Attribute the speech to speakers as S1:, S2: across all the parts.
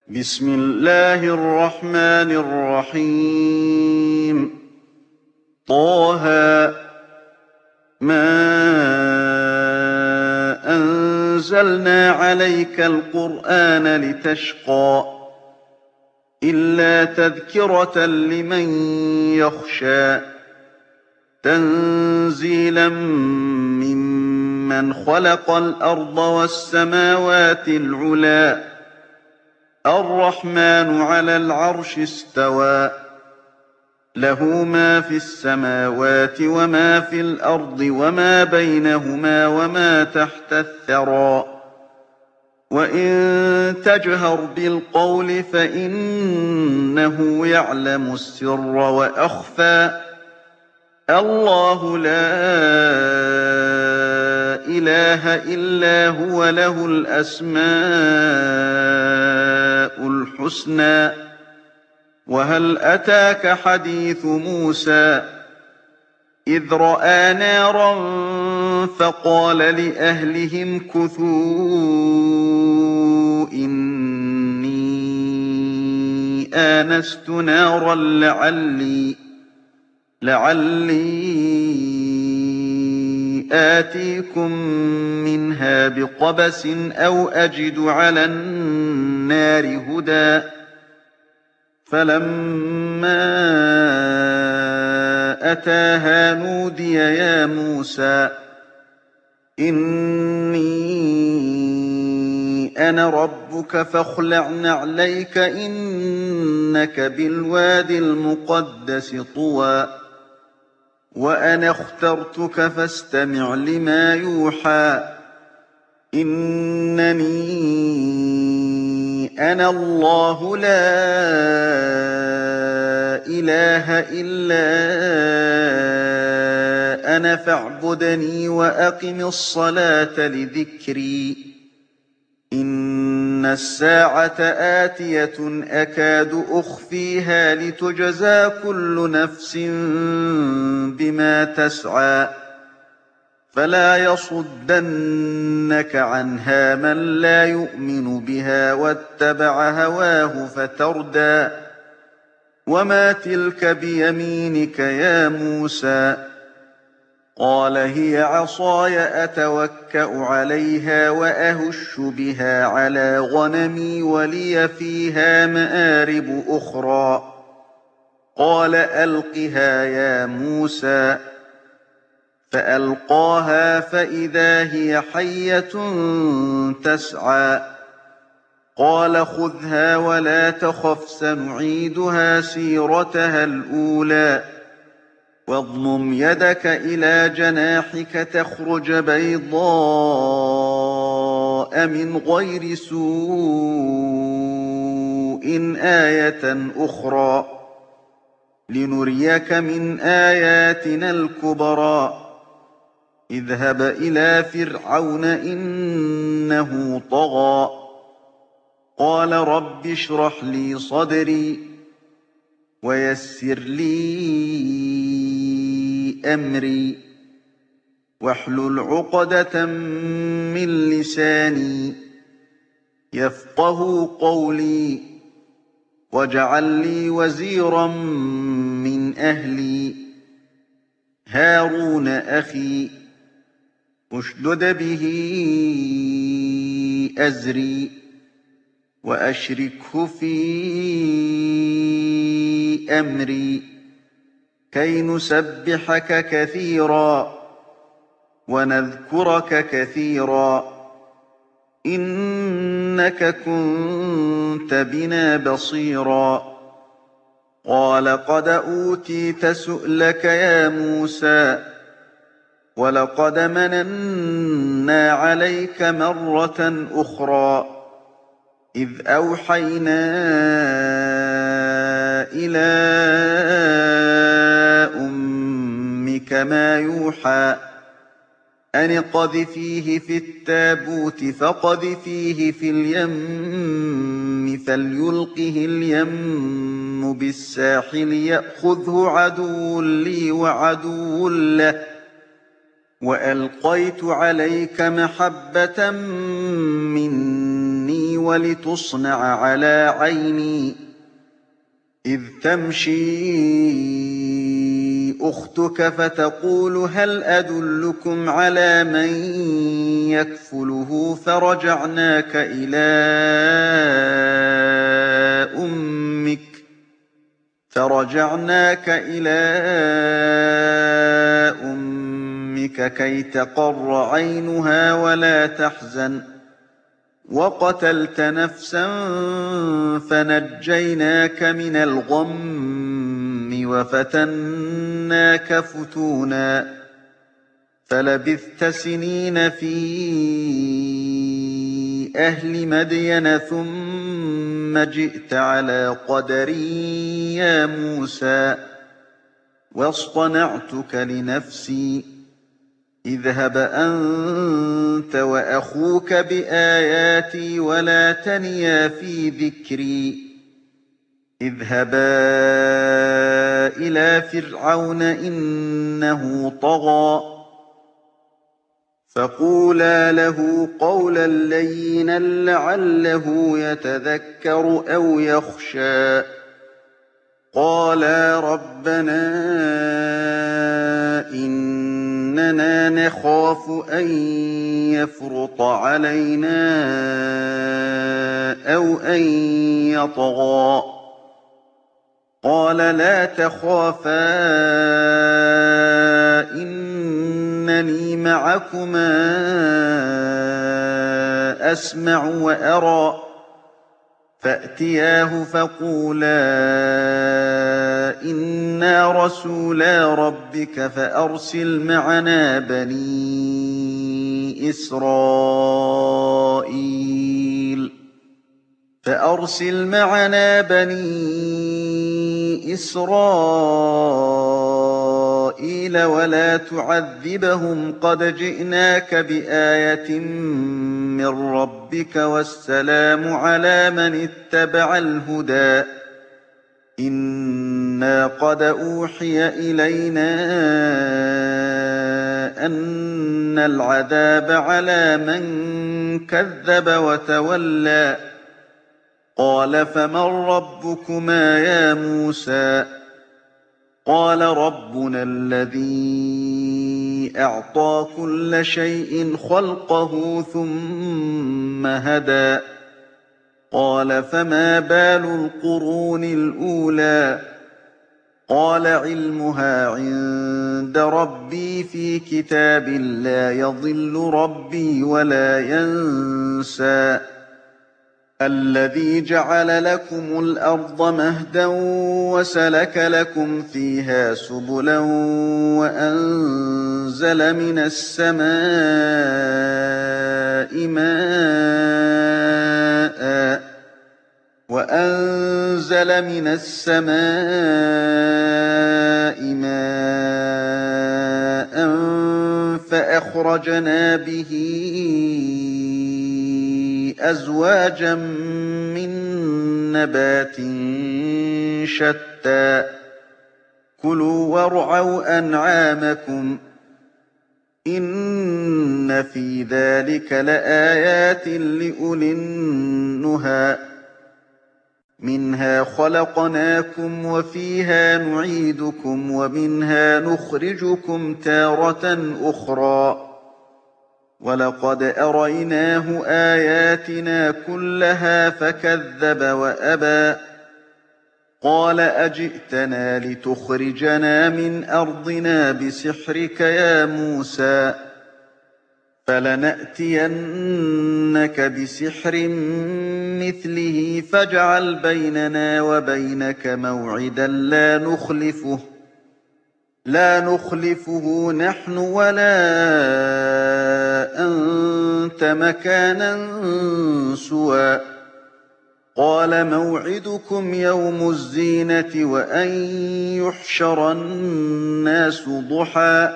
S1: بسم الله الرحمن الرحيم طه ما أنزلنا عليك القرآن لتشقى إلا تذكرة لمن يخشى تنزيلا ممن خلق الأرض والسماوات العلى الرحمن على العرش استوى له ما في السماوات وما في الأرض وما بينهما وما تحت الثرى وإن تجهر بالقول فإنه يعلم السر وأخفى الله لا إله إلا هو له الأسماء الحسنى وهل أتاك حديث موسى إذ رأى نارا فقال لأهلهم كثوا إني آنست نارا لعلي آتيكم منها بقبس أو أجد على النار هدى فلما أتاها نودي يا موسى إني أنا ربك فاخلع نعليك إنك بالوادي المقدس طوى وأنا اخترتك فاستمع لما يوحى إنني أنا الله لا إله إلا أنا فاعبدني وأقم الصلاة لذكري إن الساعة آتية أكاد أخفيها لتجزى كل نفس بما تسعى فلا يصدنك عنها من لا يؤمن بها واتبع هواه فتردى وما تلك بيمينك يا موسى قال هي عصاي أتوكأ عليها وأهش بها على غنمي ولي فيها مآرب أخرى قال ألقها يا موسى فألقاها فإذا هي حية تسعى قال خذها ولا تخف سنعيدها سيرتها الأولى واضمم يدك إلى جناحك تخرج بيضاء من غير سوء آية أخرى لنريك من آياتنا الكبرى اذهب إلى فرعون إنه طغى قال رب اشرح لي صدري ويسر لي أمري واحلل عقدة من لساني يفقه قولي واجعل لي وزيرا من أهلي هارون أخي اشدد به أزري وأشركه في أمري كي نسبحك كثيرا ونذكرك كثيرا إنك كنت بنا بصيرا قال قد أوتيت سؤلك يا موسى ولقد مننا عليك مرة أخرى إذ أوحينا إلى أمك ما يوحى أن اقذفيه في التابوت فاقذفيه في اليم فليلقه اليم بالساحل يأخذه عدو لي وعدو له وألقيت عليك محبة مني ولتصنع على عيني إذ تمشي أختك فتقول هل أدلكم على من يكفله فرجعناك إلى أمك كي تقر عينها ولا تحزن وقتلت نفسا فنجيناك من الغم وفتناك فتونا فلبثت سنين في أهل مدين ثم جئت على قدري يا موسى واصطنعتك لنفسي اذهب أنت وأخوك بآياتي ولا تنيا في ذكري اذهبا إلى فرعون إنه طغى فقولا له قولا لينا لعله يتذكر أو يخشى قالا ربنا إننا نخاف أن يفرط علينا أو أن يطغى قال لا تخافا إنني معكما أسمع وأرى فأتياه فقولا إنا رسولا ربك فأرسل معنا بني إسرائيل ولا تعذبهم قد جئناك بآية من ربك والسلام على من اتبع الهدى إنا قد أوحي إلينا أن العذاب على من كذب وتولى قال فمن ربكما يا موسى قال ربنا الذي أعطى كل شيء خلقه ثم هدى قال فما بال القرون الأولى قال علمها عند ربي في كتاب لا يضل ربي ولا ينسى الذي جعل لكم الأرض مهدا وسلك لكم فيها سبلا وأنزل من السماء ماء فأخرجنا به أزواجا من نبات شتى كلوا وارعوا أنعامكم إن في ذلك لآيات لأولي النهى منها خلقناكم وفيها نعيدكم ومنها نخرجكم تارة أخرى ولقد أريناه آياتنا كلها فكذب وأبى قال أجئتنا لتخرجنا من أرضنا بسحرك يا موسى فلنأتينك بسحر مثله فاجعل بيننا وبينك موعدا لا نخلفه نحن ولا أنت مكانا سوى قال موعدكم يوم الزينة وأن يحشر الناس ضحى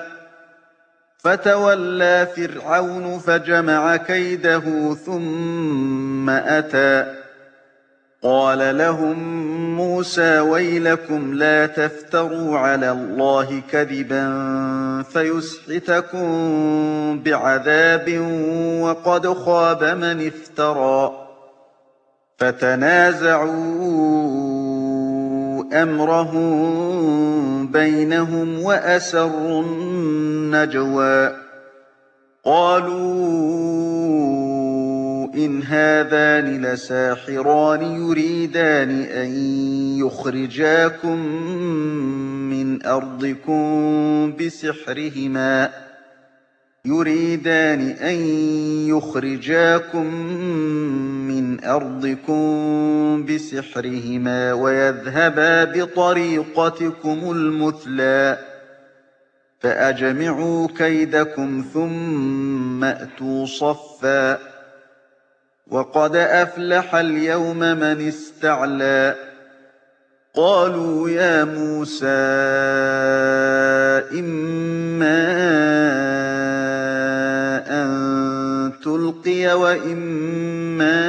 S1: فتولى فرعون فجمع كيده ثم أتى قال لهم موسى ويلكم لا تفتروا على الله كذبا فيسحتكم بعذاب وقد خاب من افترى فَتَنَازَعُوا أَمْرَهُم بَيْنَهُمْ وَأَسَرُّوا النَّجْوَىٰ قَالُوا إِنْ هَٰذَانِ لَسَاحِرَانِ يُرِيدَانِ أَن يُخْرِجَاكُم مِّنْ أَرْضِكُم بِسِحْرِهِمَا وَيَذْهَبَا بِطَرِيقَتِكُمُ الْمُثْلَىٰ فَأَجْمِعُوا كَيْدَكُمْ ثُمَّ ائْتُوا صَفًّا ۚ وَقَدْ أَفْلَحَ الْيَوْمَ مَنِ اسْتَعْلَىٰ قَالُوا يَا مُوسَىٰ إِمَّا أَن تُلْقِيَ وَإِمَّا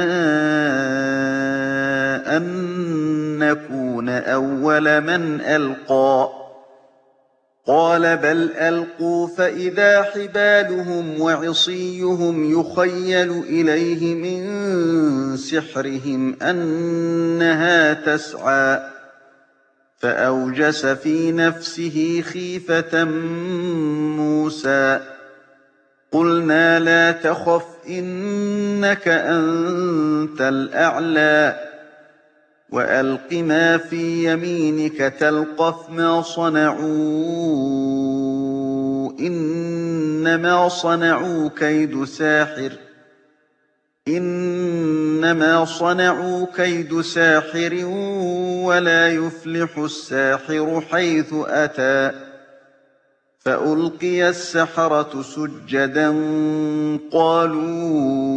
S1: أَن نَّكُونَ أَوَّلَ مَنْ أَلْقَىٰ قَالَ بَلْ أَلْقُوا فَإِذَا حِبَالُهُمْ وَعِصِيُّهُمْ يُخَيَّلُ إِلَيْهِ مِن سِحْرِهِمْ أَنَّهَا تَسْعَىٰ فَأَوْجَسَ فِي نَفْسِهِ خِيفَةً مُّوسَىٰ قُلْنَا لَا تَخَفْ إِنَّكَ أَنتَ الْأَعْلَىٰ وَأَلْقِ مَا فِي يَمِينِكَ تَلْقَفْ مَا صَنَعُوا إِنَّمَا صَنَعُوا كَيْدُ سَاحِرٍ وَلَا يُفْلِحُ السَّاحِرُ حَيْثُ أَتَىٰ فَأُلْقِيَ السَّحَرَةُ سُجَّدًا قَالُوا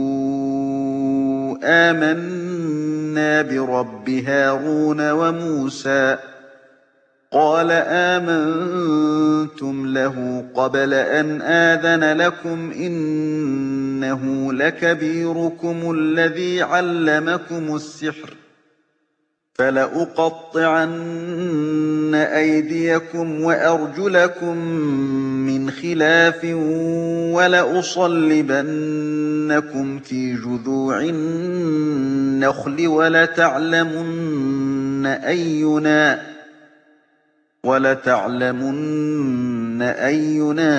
S1: آمَنَّا بِرَبِّ هَارُونَ وَمُوسَىٰ قَالَ آمَنتُمْ لَهُ قَبْلَ أَنْ آذَنَ لَكُمْ إِنَّهُ لَكَبِيرُكُمُ الَّذِي عَلَّمَكُمُ السِّحْرَ فَلَأُقَطِّعَنَّ أَيْدِيَكُمْ وَأَرْجُلَكُم مِّنْ خِلَافٍ وَلَأُصَلِّبَنَّكُمْ فِي جُذُوعِ النَّخْلِ وَلَتَعْلَمُنَّ أَيُّنَا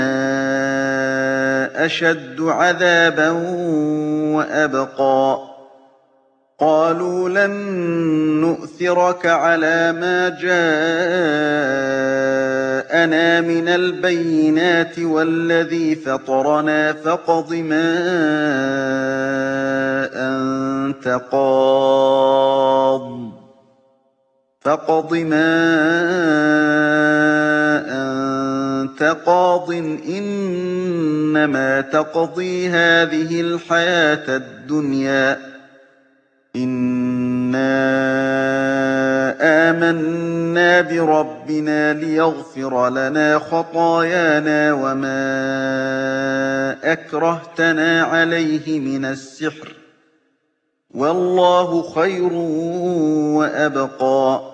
S1: أَشَدُّ عَذَابًا وَأَبْقَىٰ قَالُوا لَن نُّؤْثِرَكَ عَلَىٰ مَا جَاءَنَا مِنَ الْبَيِّنَاتِ وَالَّذِي فَطَرَنَا فَاقْضِ مَا أَنتَ قَاضٍ إِنَّمَا تَقْضِي هَٰذِهِ الْحَيَاةَ الدُّنْيَا إِنَّا آمَنَّا بِرَبِّنَا لِيَغْفِرَ لَنَا خَطَايَانَا وَمَا أَكْرَهْتَنَا عَلَيْهِ مِنَ السِّحْرِ ۗ وَاللَّهُ خَيْرٌ وَأَبْقَىٰ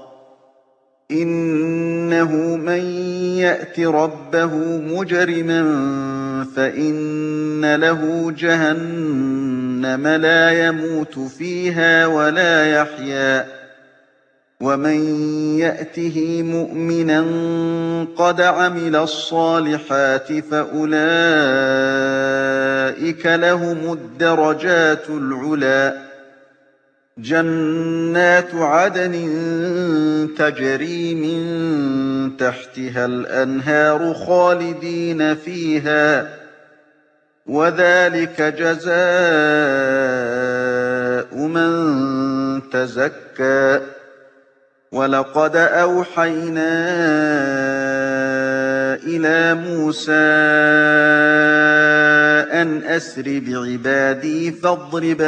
S1: إِنَّهُ مَن يَأْتِ رَبَّهُ مُجْرِمًا فَإِنَّ لَهُ جَهَنَّمَ لَا يَمُوتُ فِيهَا وَلَا يَحْيَىٰ وَمَن يَأْتِهِ مُؤْمِنًا قَدْ عَمِلَ الصَّالِحَاتِ فَأُولَٰئِكَ لَهُمُ الدَّرَجَاتُ الْعُلَىٰ جَنَّاتُ عَدْنٍ تَجْرِي مِن تَحْتِهَا الْأَنْهَارُ خَالِدِينَ فِيهَا ۚ وَذَٰلِكَ جَزَاءُ مَن تَزَكَّىٰ وَلَقَدْ أَوْحَيْنَا إِلَىٰ مُوسَىٰ أَنْ أَسْرِ بِعِبَادِي فَاضْرِبْ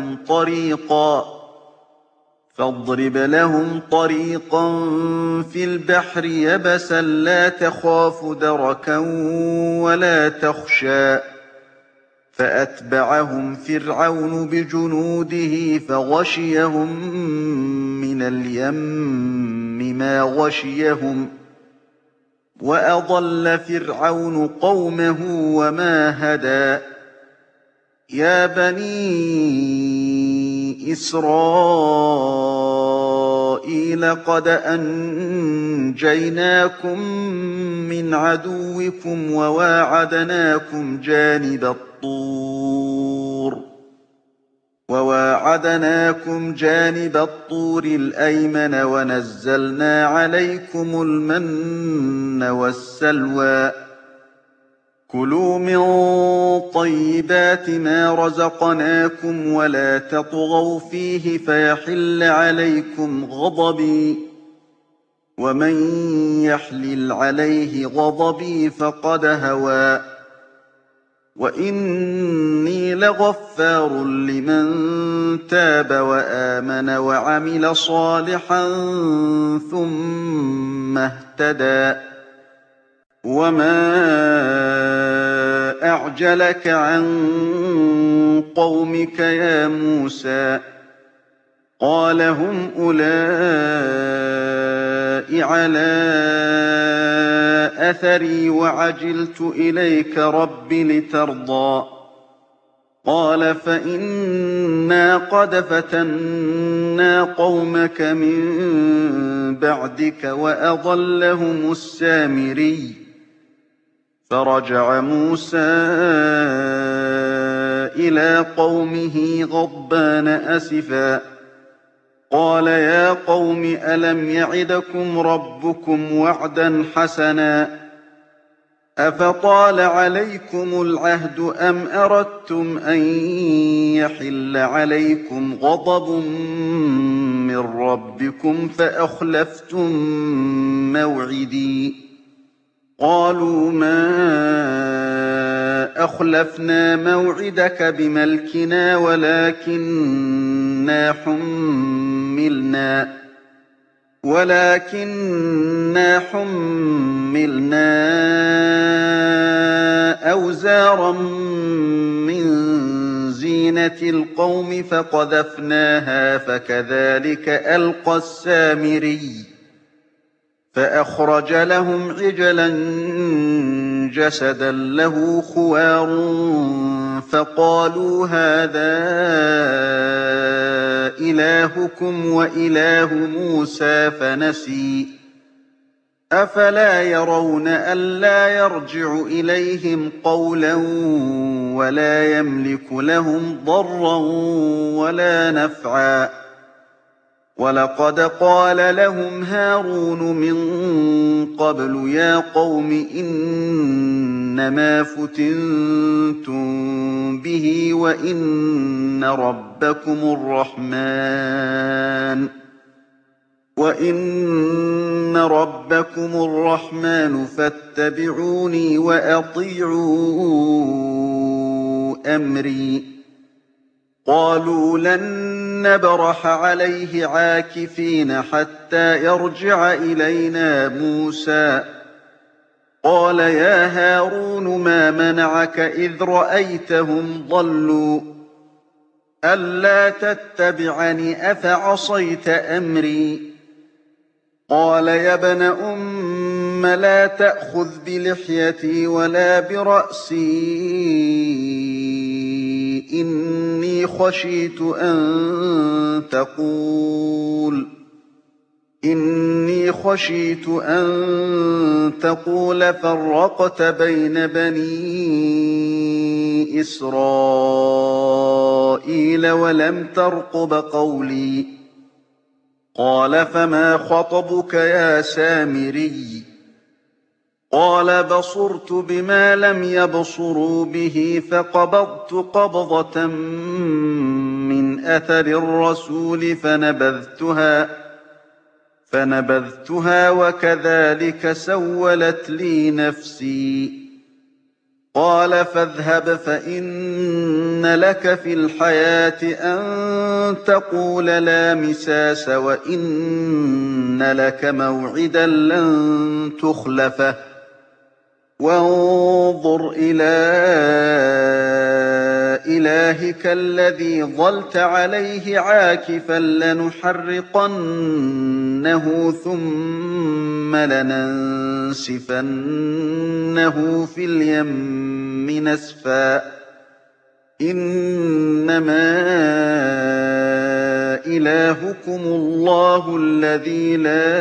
S1: لَهُمْ طَرِيقًا فِي الْبَحْرِ يَبَسًا لَّا تَخَافُ دَرَكًا وَلَا تَخْشَىٰ فَأَتْبَعَهُمْ فِرْعَوْنُ بِجُنُودِهِ فَغَشِيَهُم مِّنَ الْيَمِّ مَا غَشِيَهُمْ ۚ وَأَضَلَّ فِرْعَوْنُ قَوْمَهُ وَمَا هَدَىٰ يَا بَنِي إسرائيل قد أنجيناكم من عدوكم وواعدناكم جانب الطور الأيمن ونزلنا عليكم المن والسلوى كلوا من طيبات ما رزقناكم ولا تطغوا فيه فيحل عليكم غضبي ومن يحلل عليه غضبي فقد هوى وإني لغفار لمن تاب وآمن وعمل صالحا ثم اهتدى وما أعجلك عن قومك يا موسى قال هم أولئك على أثري وعجلت إليك رب لترضى قال فإنا قد فتنا قومك من بعدك وأضلهم السامري فرجع موسى إلى قومه غضبان أسفا قال يا قوم ألم يعدكم ربكم وعدا حسنا أفطال عليكم العهد أم أردتم أن يحل عليكم غضب من ربكم فأخلفتم موعدي قالوا ما أخلفنا موعدك بملكنا ولكننا حملنا أوزارا من زينة القوم فقذفناها فكذلك ألقى السامري فأخرج لهم عجلا جسدا له خوار فقالوا هذا إلهكم وإله موسى فنسي أفلا يرون ألا يرجع إليهم قولا ولا يملك لهم ضرا ولا نفعا ولقد قال لهم هارون من قبل يا قوم إنما فتنتم به وإن ربكم الرحمن فاتبعوني وأطيعوا أمري قالوا لن نبرح عليه عاكفين حتى يرجع إلينا موسى قال يا هارون ما منعك إذ رأيتهم ضلوا ألا تتبعني أفعصيت أمري قال يا ابن أم لا تأخذ بلحيتي ولا برأسي إني خشيت أن تقول فرقت بين بني إسرائيل ولم ترقب قولي قال فما خطبك يا سامري قال بصرت بما لم يبصروا به فقبضت قبضة من أثر الرسول فنبذتها وكذلك سولت لي نفسي قال فاذهب فإن لك في الحياة أن تقول لا مساس وإن لك موعدا لن تخلفه وانظر إلى إلهك الذي ظلت عليه عاكفا لنحرقنه ثم لننسفنه في اليم نسفا إنما إلهكم الله الذي لا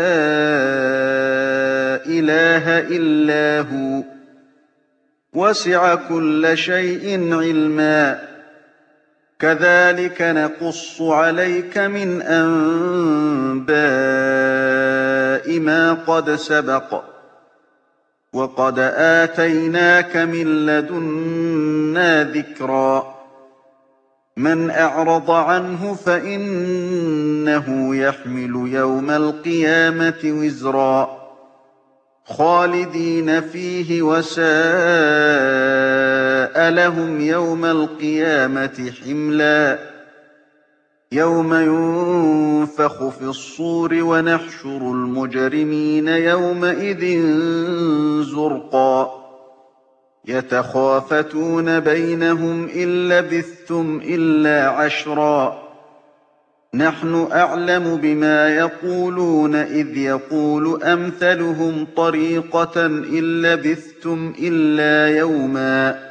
S1: إله إلا هو وسع كل شيء علما كذلك نقص عليك من أنباء ما قد سبق وقد آتيناك من لدنا ذكرا من أعرض عنه فإنه يحمل يوم القيامة وزرا خالدين فيه وساء لهم يوم القيامة حملا يوم ينفخ في الصور ونحشر المجرمين يومئذ زرقا يتخافتون بينهم إن لبثتم إلا عشرا نحن أعلم بما يقولون إذ يقول أمثلهم طريقة إن لبثتم إلا يوما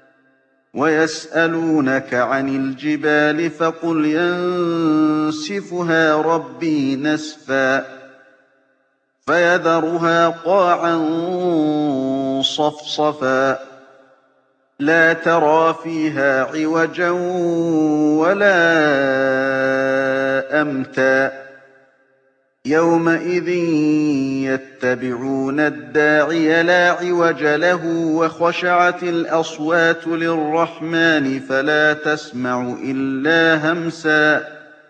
S1: ويسألونك عن الجبال فقل ينسفها ربي نسفا فيذرها قاعا صفصفا لا ترى فيها عوجا ولا أمتا يومئذ يتبعون الداعي لا عوج له وخشعت الأصوات للرحمن فلا تسمع إلا همسا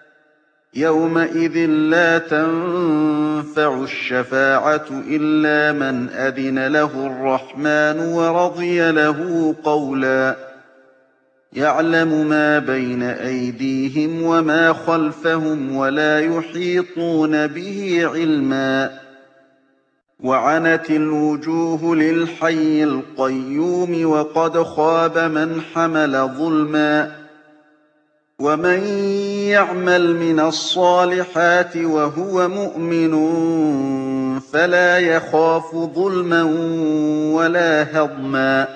S1: يومئذ لا تنفع الشفاعة إلا من أذن له الرحمن ورضي له قولا يعلم ما بين أيديهم وما خلفهم ولا يحيطون به علما وعنت الوجوه للحي القيوم وقد خاب من حمل ظلما ومن يعمل من الصالحات وهو مؤمن فلا يخاف ظلما ولا هضما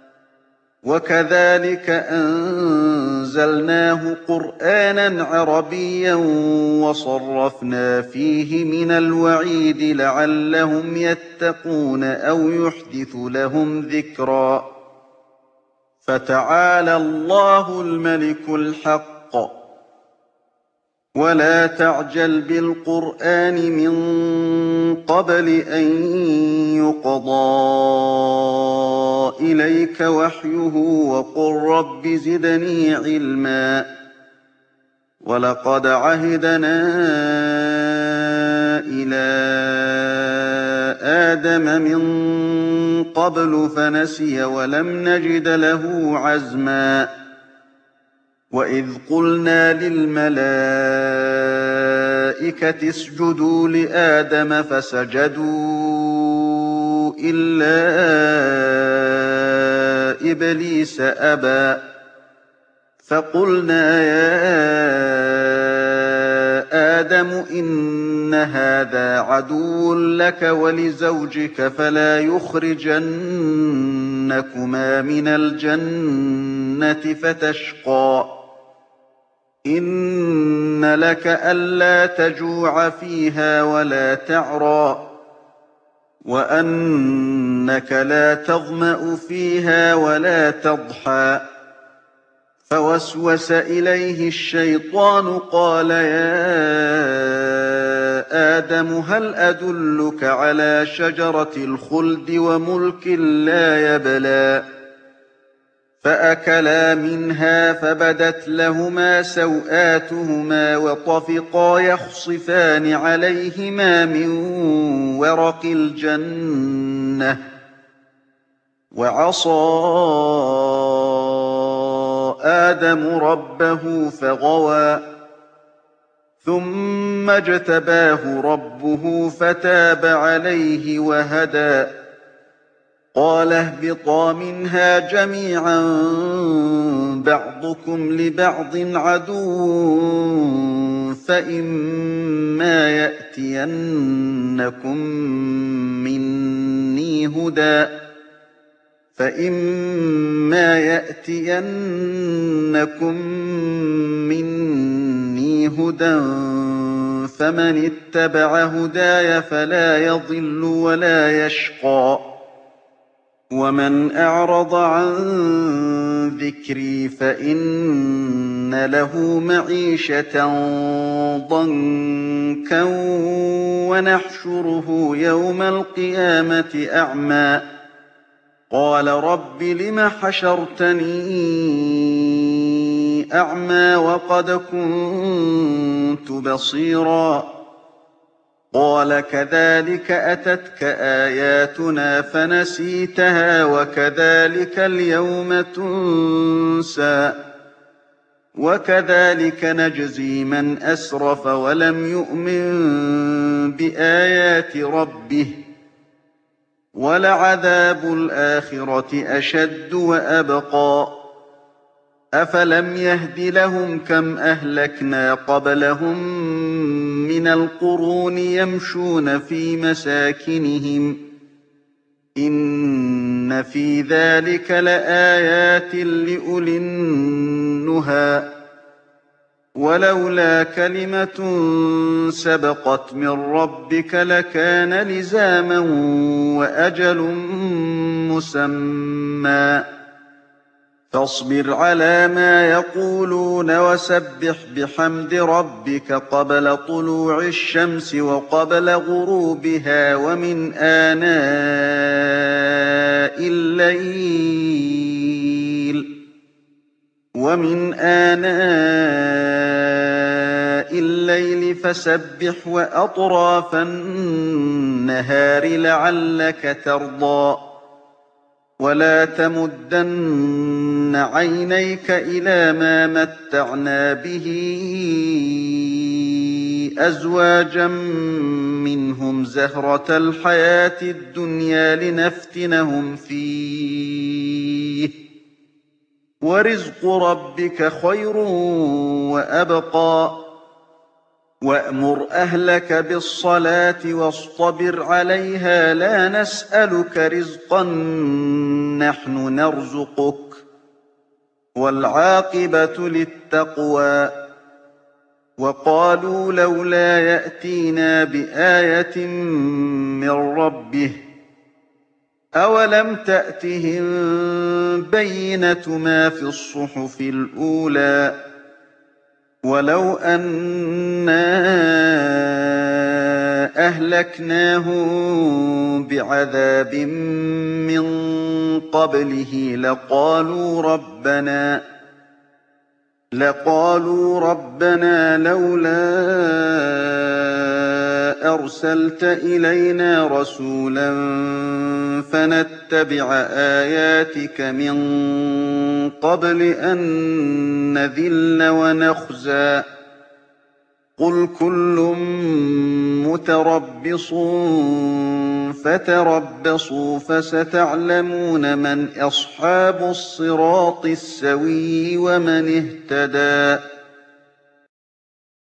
S1: وكذلك أنزلناه قرآنا عربيا وصرفنا فيه من الوعيد لعلهم يتقون أو يحدث لهم ذكرا فتعالى الله الملك الحق ولا تعجل بالقرآن من قبل أن يقضى إليك وحيه وقل رب زدني علما ولقد عهدنا إلى آدم من قبل فنسي ولم نجد له عزما وإذ قلنا للملائكة اسجدوا لآدم فسجدوا إلا إبليس أبى فقلنا يا آدم إن هذا عدو لك ولزوجك فلا يخرجنكما من الجنة فتشقى إن لك ألا تجوع فيها ولا تعرى وأنك لا تظمأ فيها ولا تضحى فوسوس إليه الشيطان قال يا آدم هل أدلك على شجرة الخلد وملك لا يبلى فأكلا منها فبدت لهما سوآتهما وطفقا يخصفان عليهما من ورق الجنة وعصى آدم ربه فغوى ثم اجتباه ربه فتاب عليه وهدى قال اهبطا منها جميعا بعضكم لبعض عدو فإما يأتينكم مني هدى فإما يأتينكم مني هدى فمن اتبع هداي فلا يضل ولا يشقى ومن أعرض عن ذكري فإن له معيشة ضنكا ونحشره يوم القيامة أعمى قال رب لم حشرتني أعمى وقد كنت بصيرا قال كذلك أتتك آياتنا فنسيتها وكذلك اليوم تنسى وكذلك نجزي من أسرف ولم يؤمن بآيات ربه ولعذاب الآخرة أشد وأبقى أفلم يهد لهم كم أهلكنا قبلهم من القرون يمشون في مساكنهم إن في ذلك لآيات لأولي النهى ولولا كلمة سبقت من ربك لكان لزاما وأجل مسمى فاصبر على ما يقولون وسبح بحمد ربك قبل طلوع الشمس وقبل غروبها ومن آناء الليل فسبح وأطراف النهار لعلك ترضى ولا تمدن عينيك إلى ما متعنا به أزواجا منهم زهرة الحياة الدنيا لنفتنهم فيه ورزق ربك خير وأبقى وأمر أهلك بالصلاة واصطبر عليها لا نسألك رزقا نحن نرزقك والعاقبة للتقوى وقالوا لولا يأتينا بآية من ربه أولم تأتهم بينة ما في الصحف الأولى ولو أنا أهلكناهم بعذاب من قبله لقالوا ربنا لولا أرسلت إلينا رسولا فنتبع آياتك من قبل أن نذل ونخزى قل كل متربص فتربصوا فستعلمون من أصحاب الصراط السوي ومن اهتدى